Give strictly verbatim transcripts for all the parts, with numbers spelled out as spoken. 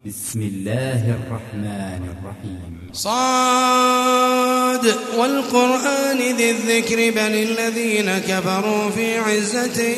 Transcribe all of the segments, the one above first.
بسم الله الرحمن الرحيم. صاد والقرآن ذي الذكر بل الذين كفروا في عزة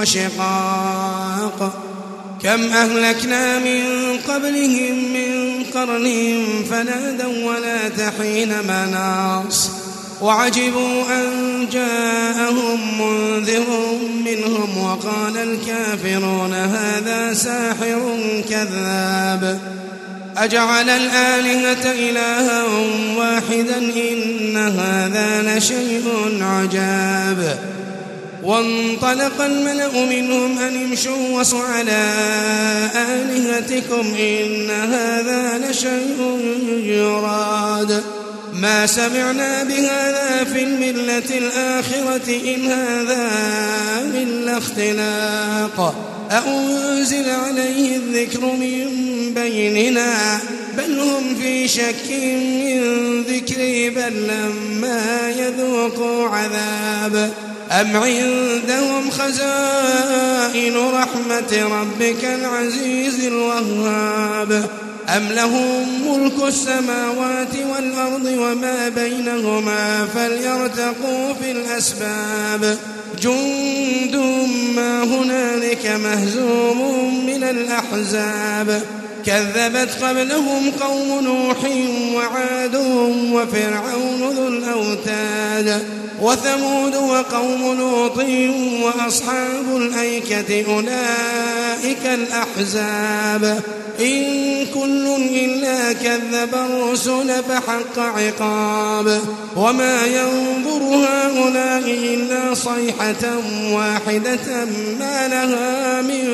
وشقاق. كم أهلكنا من قبلهم من قرن فنادوا ولا تحين مناص وعجبوا أن جاءهم منذر منهم وقال الكافرون هذا ساحر كذاب أجعل الآلهة إلها واحدا إن هذا لشيء عجاب. وانطلق الملأ منهم أن امشوا واسعوا على آلهتكم إن هذا لشيء يراد ما سمعنا بهذا في الملة الآخرة إن هذا إلا اختلاق أأنزل عليه الذكر من بيننا بل هم في شك من ذكري بل لما يذوقوا عذاب أم عندهم خزائن رحمة ربك العزيز الوهاب أم لهم ملك السماوات والأرض وما بينهما فليرتقوا في الأسباب جند ما هنالك مهزوم من الأحزاب كذبت قبلهم قوم نوح وعاد وفرعون ذو الأوتاد وثمود وقوم لوط وأصحاب الأيكة أولئك الأحزاب إن كل إلا كذب الرسل فحق عقاب وما ينظر هؤلاء إلا صيحة واحدة ما لها من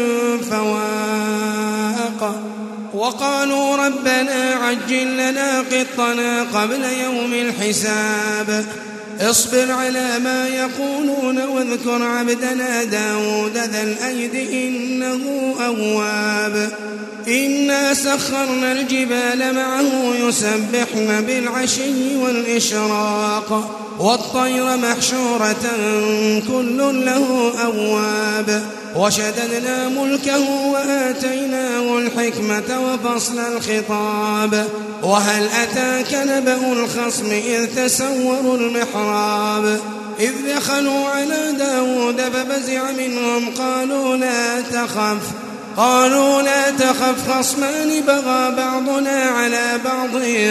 فواق وقالوا ربنا عجل لنا قطنا قبل يوم الحساب اصبر على ما يقولون واذكر عبدنا داود ذا الأيد إنه أواب إنا سخرنا الجبال معه يسبحن بالعشي والإشراق والطير محشورة كل له أواب وشددنا ملكه وآتيناه الحكمة وفصل الخطاب وهل أتاك نبأ الخصم إذ تسوروا المحراب إذ دخلوا على داود ففزع منهم قالوا لا تخف قالوا لا تخف خصمان بغى بعضنا على بعض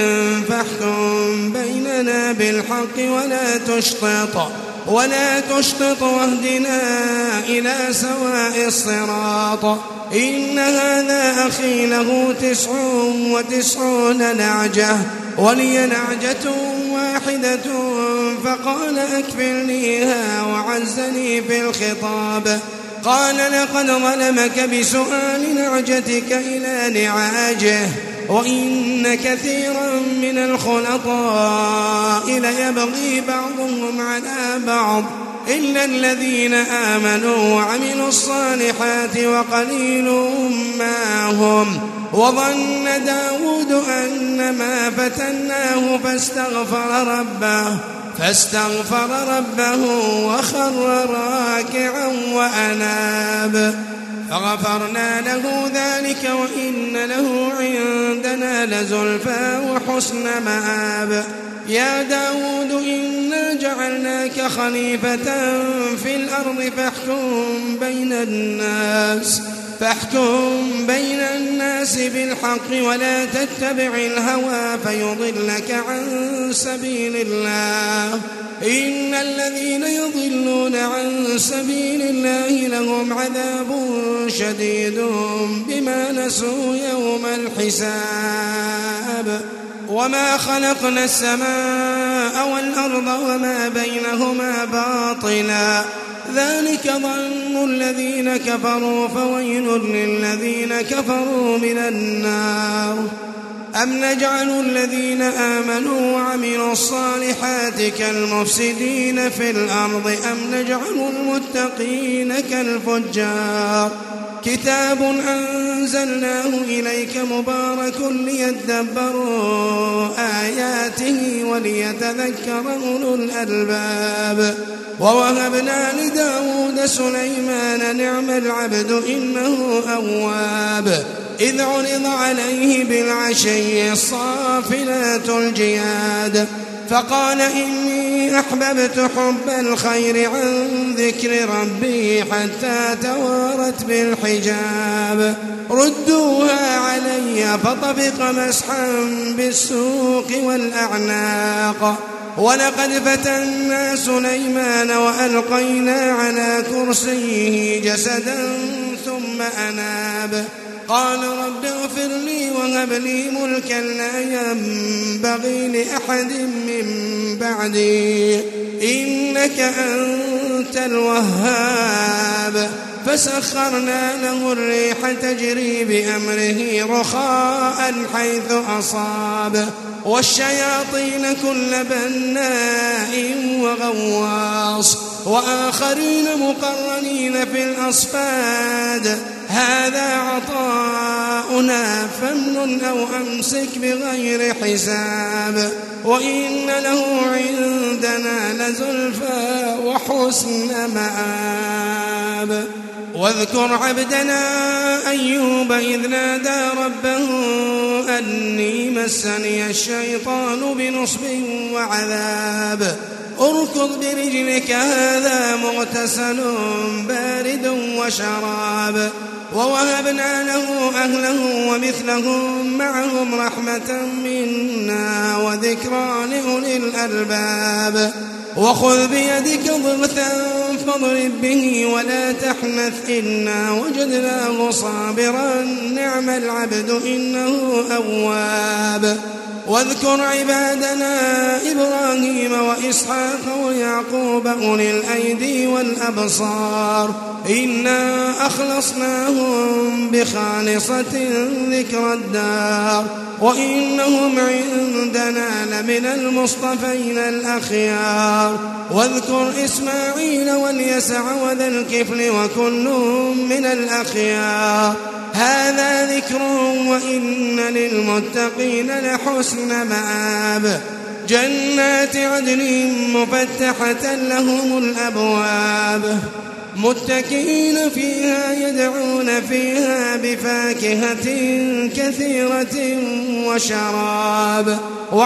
فاحكم بيننا بالحق ولا تشطط ولا تشطط واهدنا إلى سواء الصراط إن هذا أخي له تسع وتسعون نعجة ولي نعجة واحدة فقال أكفلنيها وعزني في الخطاب قال لقد ظلمك بسؤال نعجتك إلى نعاجه وإن كثيرا من الخلطاء ليبغي بعضهم على بعض إلا الذين آمنوا وعملوا الصالحات وقليل ما هم وظن داود أنما فتناه فاستغفر ربه فاستغفر ربه وخر راكعا وأناب فغفرنا له ذلك وإن له عندنا لزلفى وحسن مآب يا داود إنا جعلناك خليفة في الأرض فاحكم بين الناس فاحكم بين الناس بالحق ولا تتبع الهوى فيضلك عن سبيل الله إن الذين يضلون عن سبيل الله لهم عذاب شديد بما نسوا يوم الحساب وما خلقنا السماء والأرض وما بينهما باطلا ذلك ظن الذين كفروا فويل للذين كفروا من النار أم نجعل الذين آمنوا وعملوا الصالحات كالمفسدين في الأرض أم نجعل المتقين كالفجار كتاب أنزلناه إليك مبارك ليدبروا آياته وليتذكر أولو الألباب ووهبنا لداود سليمان نعم العبد إنه أواب إذ عرض عليه بالعشي الصافنات الجياد فقال إني أحببت حب الخير عن ذكر ربي حتى توارت بالحجاب ردوها علي فطبق مسحا بالسوق والأعناق ولقد فتنا سليمان وألقينا على كرسيه جسدا ثم أناب قال رب اغفر لي وهب لي ملكا لا ينبغي لأحد من بعدي إنك أنت الوهاب فسخرنا له الريح تجري بأمره رخاء حيث أصاب والشياطين كل بناء وغواص وآخرين مقرنين في الأصفاد هذا عطاؤنا فامنن أو أمسك بغير حساب وإن له عندنا لزلفى وحسن مآب واذكر عبدنا أيوب إذ نادى ربه أني مسني الشيطان بنصب وعذاب اركض برجلك هذا مغتسل بارد وشراب ووهبنا له أهله ومثلهم معهم رحمة منا وذكرى لأولي الألباب وخذ بيدك ضغثا فاضرب به ولا تحنث إنا وجدناه صابرا نعم العبد إنه أواب واذكر عبادنا إبراهيم وإسحاق ويعقوب أولي الأيدي والأبصار إنا أخلصناهم بخالصة ذكر الدار وإنهم عندنا لمن المصطفين الأخيار واذكر إسماعيل واليسع وذا الكفل وكل من الأخيار هذا ذكر وإن للمتقين لحسن مآب جنات عدن مفتحة لهم الأبواب متكئين فيها يدعون فيها بفاكهة كثيرة وشراب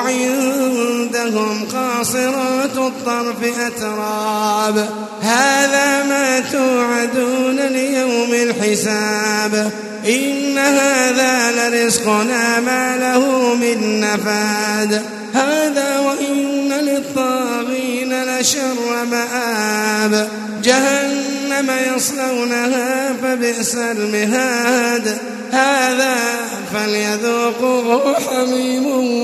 وعندهم قاصرات الطرف أتراب هذا ما توعدون ليوم الحساب إن هذا لرزقنا ما له من نفاد هذا وإن للطاغين لشر مآب جهنم يصلونها فبئس المهاد هذا فليذوقوه حميم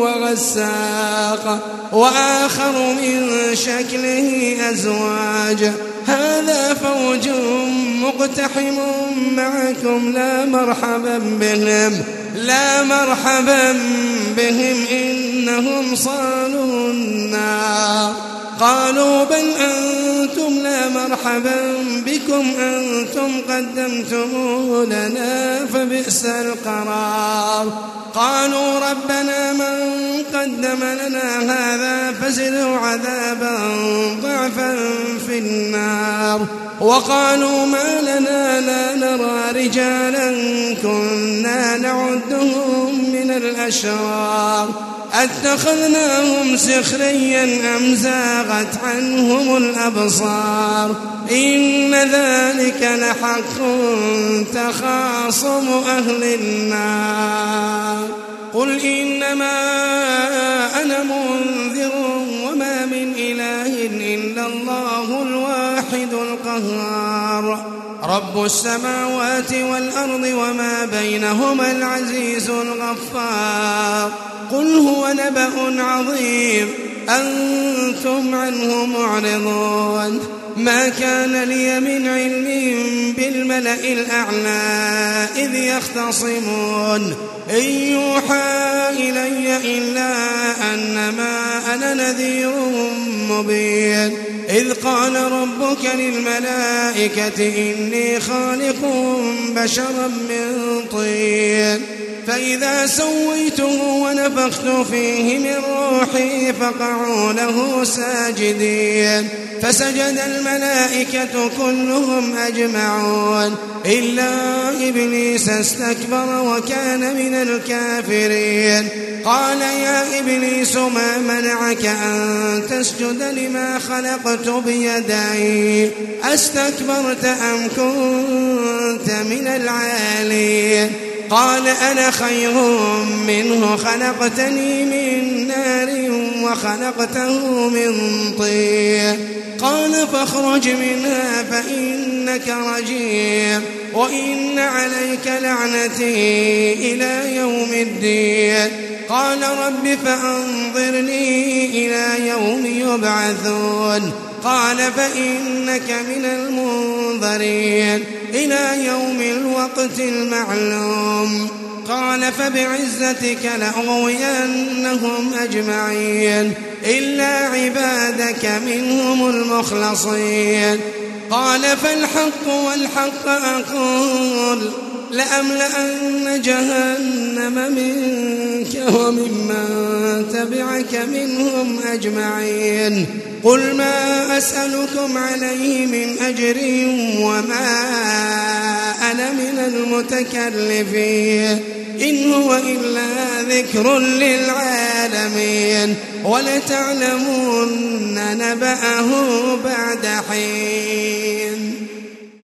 وغساق وآخر من شكله أزواج هذا فوج مقتحم معكم لا مرحبا بهم لا مرحبا بهم إنهم صالوا النار قالوا بل أنتم لا مرحبا بكم أنتم قدمتموه لنا فبئس القرار قالوا ربنا من قدم لنا هذا فزده عذابا ضعفا في النار وقالوا ما لنا لا نرى رجالا كنا نعدهم من الأشرار أتخذناهم سخريا أم زاغت عنهم الأبصار إن ذلك لحق تخاصم أهل النار قل إنما أنا منذر وما من إله إلا الله الواحد القهار رب السماوات والأرض وما بينهما العزيز الغفار قل هو نبأ عظيم أنتم عنه معرضون ما كان لي من علم بالملأ الأعلى إذ يختصمون إن يوحى إلي إلا أنما أنا نذير مبين إذ قال ربك للملائكة إني خالق بشرا من طين فإذا سويته ونفخت فيه من روحي فقعوا له ساجدين فسجد الملائكة كلهم أجمعون إلا إبليس استكبر وكان من الكافرين. قال يا إبليس ما منعك أن تسجد لما خلقت بيدي أستكبرت أم كنت من العالين؟ قال أنا خير منه خلقتني من نار وخلقته من طين. قال فاخرج منها فإنك رجيم وإن عليك لعنتي إلى يوم الدين. قال رب فأنظرني إلى يوم يبعثون. قال فإنك من المنظرين إلى يوم الوقت المعلوم. قال فبعزتك لأغوينهم أجمعين إلا عبادك منهم المخلصين. قال فالحق والحق أقول لأملأن جهنم منك وممن تبعك منهم أجمعين. قل ما أسألكم عليه من أجر وما أنا من المتكلفين إن هو إلا ذكر للعالمين ولتعلمون نبأه بعد حين.